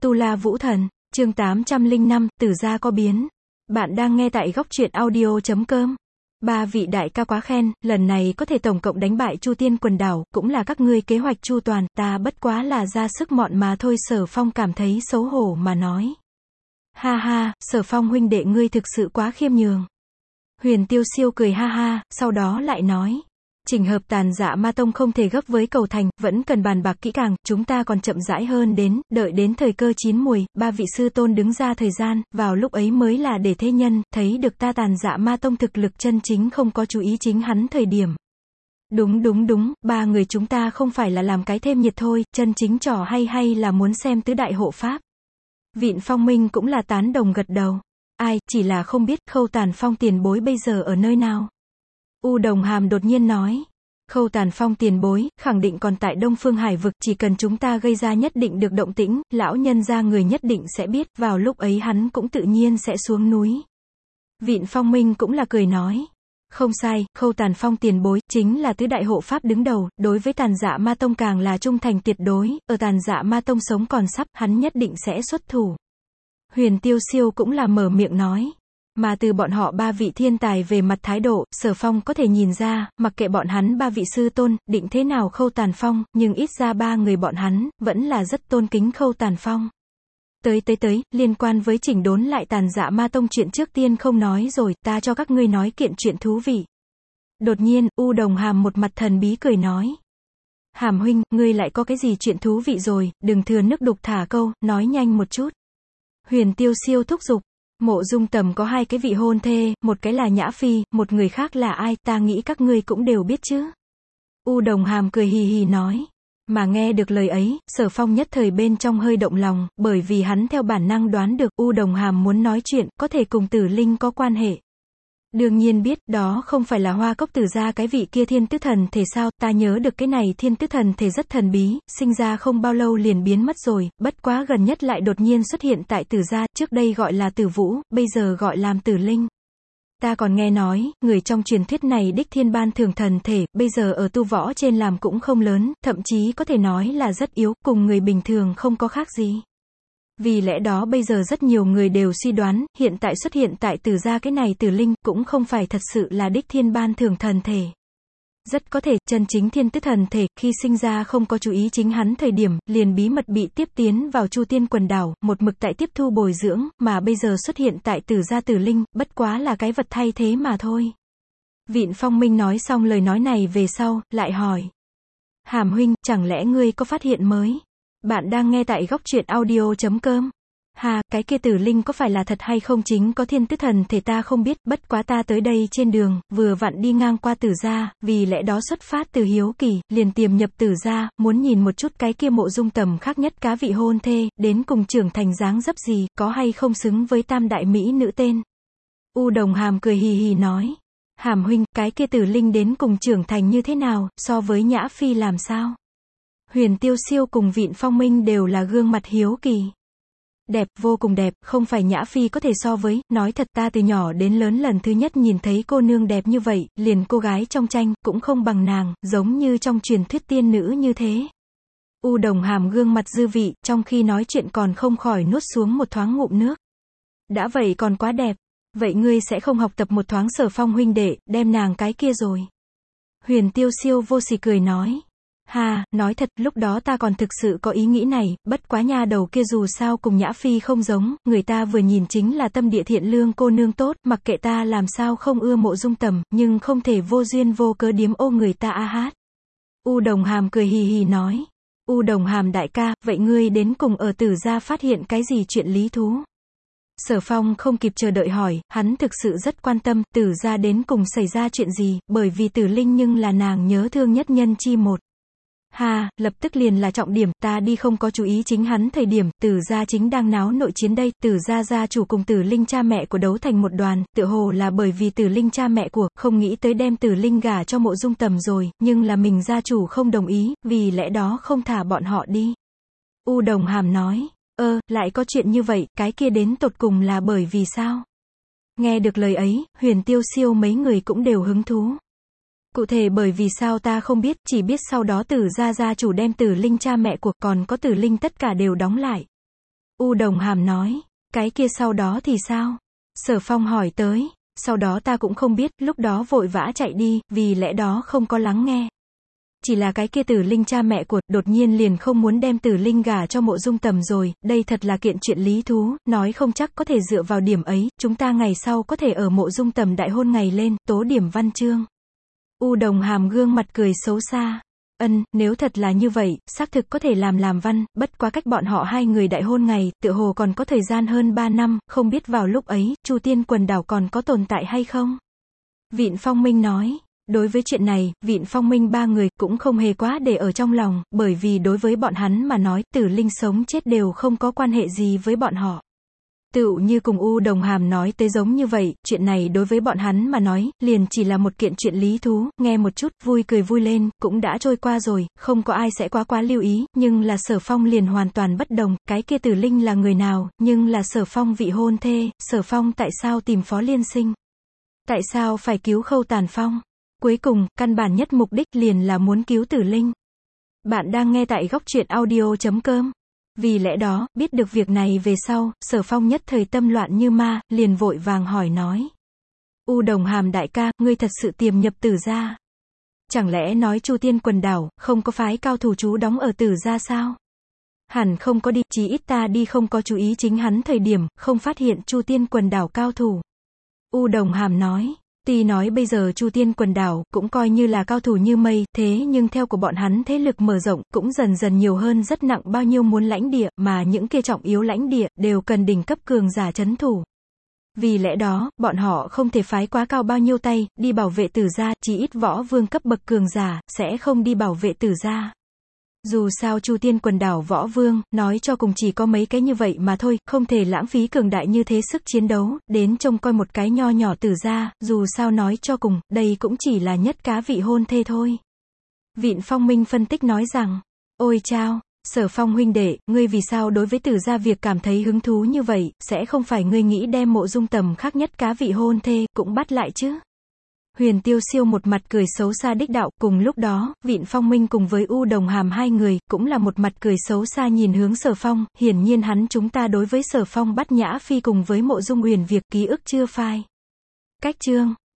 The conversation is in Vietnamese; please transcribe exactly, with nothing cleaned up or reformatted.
Tu La Vũ Thần, chương tám trăm lẻ năm, Tử gia có biến. Bạn đang nghe tại góc truyện audio chấm com. Ba vị đại ca quá khen, lần này có thể tổng cộng đánh bại Chu Tiên quần đảo, cũng là các ngươi kế hoạch chu toàn, ta bất quá là ra sức mọn mà thôi. Sở Phong cảm thấy xấu hổ mà nói. Ha ha, Sở Phong huynh đệ ngươi thực sự quá khiêm nhường. Huyền Tiêu Siêu cười ha ha, sau đó lại nói. Trình hợp Tàn Dạ Ma Tông không thể gấp với cầu thành, vẫn cần bàn bạc kỹ càng, chúng ta còn chậm rãi hơn đến, đợi đến thời cơ chín muồi, ba vị sư tôn đứng ra thời gian, vào lúc ấy mới là để thế nhân, thấy được ta Tàn Dạ Ma Tông thực lực chân chính, không có chú ý chính hắn thời điểm. Đúng đúng đúng, ba người chúng ta không phải là làm cái thêm nhiệt thôi, chân chính trò hay hay là muốn xem tứ đại hộ pháp. Vịn Phong Minh cũng là tán đồng gật đầu. Ai, chỉ là không biết Khâu Tàn Phong tiền bối bây giờ ở nơi nào. U Đồng Hàm đột nhiên nói. Khâu Tàn Phong tiền bối, khẳng định còn tại Đông Phương Hải vực, chỉ cần chúng ta gây ra nhất định được động tĩnh, lão nhân gia người nhất định sẽ biết, vào lúc ấy hắn cũng tự nhiên sẽ xuống núi. Vịn Phong Minh cũng là cười nói. Không sai, Khâu Tàn Phong tiền bối, chính là tứ đại hộ pháp đứng đầu, đối với Tàn Dạ Ma Tông càng là trung thành tuyệt đối, ở Tàn Dạ Ma Tông sống còn sắp, hắn nhất định sẽ xuất thủ. Huyền Tiêu Siêu cũng là mở miệng nói. Mà từ bọn họ ba vị thiên tài về mặt thái độ, Sở Phong có thể nhìn ra, mặc kệ bọn hắn ba vị sư tôn, định thế nào Khâu Tàn Phong, nhưng ít ra ba người bọn hắn, vẫn là rất tôn kính Khâu Tàn Phong. Tới tới tới, liên quan với chỉnh đốn lại Tàn Dạ Ma Tông chuyện trước tiên không nói rồi, ta cho các ngươi nói kiện chuyện thú vị. Đột nhiên, U Đồng Hàm một mặt thần bí cười nói. Hàm huynh, ngươi lại có cái gì chuyện thú vị rồi, đừng thừa nước đục thả câu, nói nhanh một chút. Huyền Tiêu Siêu thúc giục. Mộ Dung Tầm có hai cái vị hôn thê, một cái là Nhã Phi, một người khác là ai, ta nghĩ các ngươi cũng đều biết chứ. U Đồng Hàm cười hì hì nói. Mà nghe được lời ấy, Sở Phong nhất thời bên trong hơi động lòng, bởi vì hắn theo bản năng đoán được U Đồng Hàm muốn nói chuyện, có thể cùng Tử Linh có quan hệ. Đương nhiên biết, đó không phải là Hoa Cốc Tử gia cái vị kia thiên tứ thần thể sao, ta nhớ được cái này thiên tứ thần thể rất thần bí, sinh ra không bao lâu liền biến mất rồi, bất quá gần nhất lại đột nhiên xuất hiện tại Tử gia, trước đây gọi là Tử Vũ, bây giờ gọi làm Tử Linh. Ta còn nghe nói, người trong truyền thuyết này đích thiên ban thường thần thể, bây giờ ở tu võ trên làm cũng không lớn, thậm chí có thể nói là rất yếu, cùng người bình thường không có khác gì. Vì lẽ đó bây giờ rất nhiều người đều suy đoán, hiện tại xuất hiện tại Tử gia cái này Tử Linh, cũng không phải thật sự là đích thiên ban thường thần thể. Rất có thể, chân chính thiên tứ thần thể, khi sinh ra không có chú ý chính hắn thời điểm, liền bí mật bị tiếp tiến vào Chu Tiên quần đảo, một mực tại tiếp thu bồi dưỡng, mà bây giờ xuất hiện tại Tử gia Tử Linh, bất quá là cái vật thay thế mà thôi. Vịn Phong Minh nói xong lời nói này về sau, lại hỏi. Hàm huynh, chẳng lẽ ngươi có phát hiện mới? Bạn đang nghe tại góc truyện audio chấm com. Hà, cái kia Tử Linh có phải là thật hay không chính có thiên tứ thần thể ta không biết, bất quá ta tới đây trên đường, vừa vặn đi ngang qua Tử gia, vì lẽ đó xuất phát từ hiếu kỳ, liền tiềm nhập Tử gia, muốn nhìn một chút cái kia Mộ Dung Tầm khác nhất cá vị hôn thê, đến cùng trưởng thành dáng dấp gì, có hay không xứng với tam đại mỹ nữ tên. U Đồng Hàm cười hì hì nói. Hàm huynh, cái kia Tử Linh đến cùng trưởng thành như thế nào, so với Nhã Phi làm sao? Huyền Tiêu Siêu cùng Vịn Phong Minh đều là gương mặt hiếu kỳ. Đẹp, vô cùng đẹp, không phải Nhã Phi có thể so với, nói thật ta từ nhỏ đến lớn lần thứ nhất nhìn thấy cô nương đẹp như vậy, liền cô gái trong tranh, cũng không bằng nàng, giống như trong truyền thuyết tiên nữ như thế. U Đồng Hàm gương mặt dư vị, trong khi nói chuyện còn không khỏi nuốt xuống một thoáng ngụm nước. Đã vậy còn quá đẹp, vậy ngươi sẽ không học tập một thoáng Sở Phong huynh đệ, đem nàng cái kia rồi. Huyền Tiêu Siêu vô sỉ cười nói. Hà, nói thật, lúc đó ta còn thực sự có ý nghĩ này, bất quá nha đầu kia dù sao cùng Nhã Phi không giống, người ta vừa nhìn chính là tâm địa thiện lương cô nương tốt, mặc kệ ta làm sao không ưa Mộ Dung Tầm, nhưng không thể vô duyên vô cớ điếm ô người ta a hát. U Đồng Hàm cười hì hì nói. U Đồng Hàm đại ca, vậy ngươi đến cùng ở Tử gia phát hiện cái gì chuyện lý thú? Sở Phong không kịp chờ đợi hỏi, hắn thực sự rất quan tâm, Tử gia đến cùng xảy ra chuyện gì, bởi vì Tử Linh nhưng là nàng nhớ thương nhất nhân chi một. Ha, lập tức liền là trọng điểm, ta đi không có chú ý chính hắn thời điểm, Tử gia chính đang náo nội chiến đây, Tử gia gia chủ cùng Tử Linh cha mẹ của đấu thành một đoàn, tựa hồ là bởi vì Tử Linh cha mẹ của, không nghĩ tới đem Tử Linh gả cho Mộ Dung Tầm rồi, nhưng là mình gia chủ không đồng ý, vì lẽ đó không thả bọn họ đi. U Đồng Hàm nói, ơ, lại có chuyện như vậy, cái kia đến tột cùng là bởi vì sao? Nghe được lời ấy, Huyền Tiêu Siêu mấy người cũng đều hứng thú. Cụ thể bởi vì sao ta không biết, chỉ biết sau đó Tử gia gia chủ đem Tử Linh cha mẹ của, còn có Tử Linh tất cả đều đóng lại. U Đồng Hàm nói, cái kia sau đó thì sao? Sở Phong hỏi tới, sau đó ta cũng không biết, lúc đó vội vã chạy đi, vì lẽ đó không có lắng nghe. Chỉ là cái kia Tử Linh cha mẹ của, đột nhiên liền không muốn đem Tử Linh gả cho Mộ Dung Tầm rồi, đây thật là kiện chuyện lý thú, nói không chắc có thể dựa vào điểm ấy, chúng ta ngày sau có thể ở Mộ Dung Tầm đại hôn ngày lên, tố điểm văn chương. U Đồng Hàm gương mặt cười xấu xa. Ân, nếu thật là như vậy, xác thực có thể làm làm văn, bất quá cách bọn họ hai người đại hôn ngày, tựa hồ còn có thời gian hơn ba năm, không biết vào lúc ấy, Chu Tiên quần đảo còn có tồn tại hay không? Vịn Phong Minh nói. Đối với chuyện này, Vịn Phong Minh ba người cũng không hề quá để ở trong lòng, bởi vì đối với bọn hắn mà nói, Tử Linh sống chết đều không có quan hệ gì với bọn họ. Tựu như cùng U Đồng Hàm nói tới giống như vậy, chuyện này đối với bọn hắn mà nói, liền chỉ là một kiện chuyện lý thú, nghe một chút, vui cười vui lên, cũng đã trôi qua rồi, không có ai sẽ quá quá lưu ý, nhưng là Sở Phong liền hoàn toàn bất đồng, cái kia Tử Linh là người nào, nhưng là Sở Phong vị hôn thê, Sở Phong tại sao tìm Phó Liên Sinh? Tại sao phải cứu Khâu Tàn Phong? Cuối cùng, căn bản nhất mục đích liền là muốn cứu Tử Linh. Bạn đang nghe tại góc truyện audio chấm com. Vì lẽ đó, biết được việc này về sau, Sở Phong nhất thời tâm loạn như ma, liền vội vàng hỏi nói. U Đồng Hàm đại ca, ngươi thật sự tiềm nhập Tử gia? Chẳng lẽ nói Chu Tiên quần đảo, không có phái cao thủ trú đóng ở Tử gia sao? Hẳn không có đi, chí ít ta đi không có chú ý chính hắn thời điểm, không phát hiện Chu Tiên quần đảo cao thủ. U Đồng Hàm nói. Tuy nói bây giờ Chu Tiên quần đảo cũng coi như là cao thủ như mây, thế nhưng theo của bọn hắn thế lực mở rộng cũng dần dần nhiều hơn rất nặng bao nhiêu muốn lãnh địa, mà những kia trọng yếu lãnh địa đều cần đỉnh cấp cường giả trấn thủ. Vì lẽ đó, bọn họ không thể phái quá cao bao nhiêu tay đi bảo vệ Tử gia, chỉ ít võ vương cấp bậc cường giả sẽ không đi bảo vệ Tử gia. Dù sao Chu Tiên quần đảo võ vương, nói cho cùng chỉ có mấy cái như vậy mà thôi, không thể lãng phí cường đại như thế sức chiến đấu, đến trông coi một cái nho nhỏ Tử gia, dù sao nói cho cùng, đây cũng chỉ là nhất cá vị hôn thê thôi. Vịn Phong Minh phân tích nói rằng, ôi chao, Sở Phong huynh đệ, ngươi vì sao đối với Tử gia việc cảm thấy hứng thú như vậy, sẽ không phải ngươi nghĩ đem Mộ Dung Tầm khác nhất cá vị hôn thê, cũng bắt lại chứ? Huyền Tiêu Siêu một mặt cười xấu xa đích đạo, cùng lúc đó, Vịn Phong Minh cùng với U Đồng Hàm hai người, cũng là một mặt cười xấu xa nhìn hướng Sở Phong, hiển nhiên hắn chúng ta đối với Sở Phong bắt Nhã Phi cùng với Mộ Dung Huyền việc ký ức chưa phai. Cách chương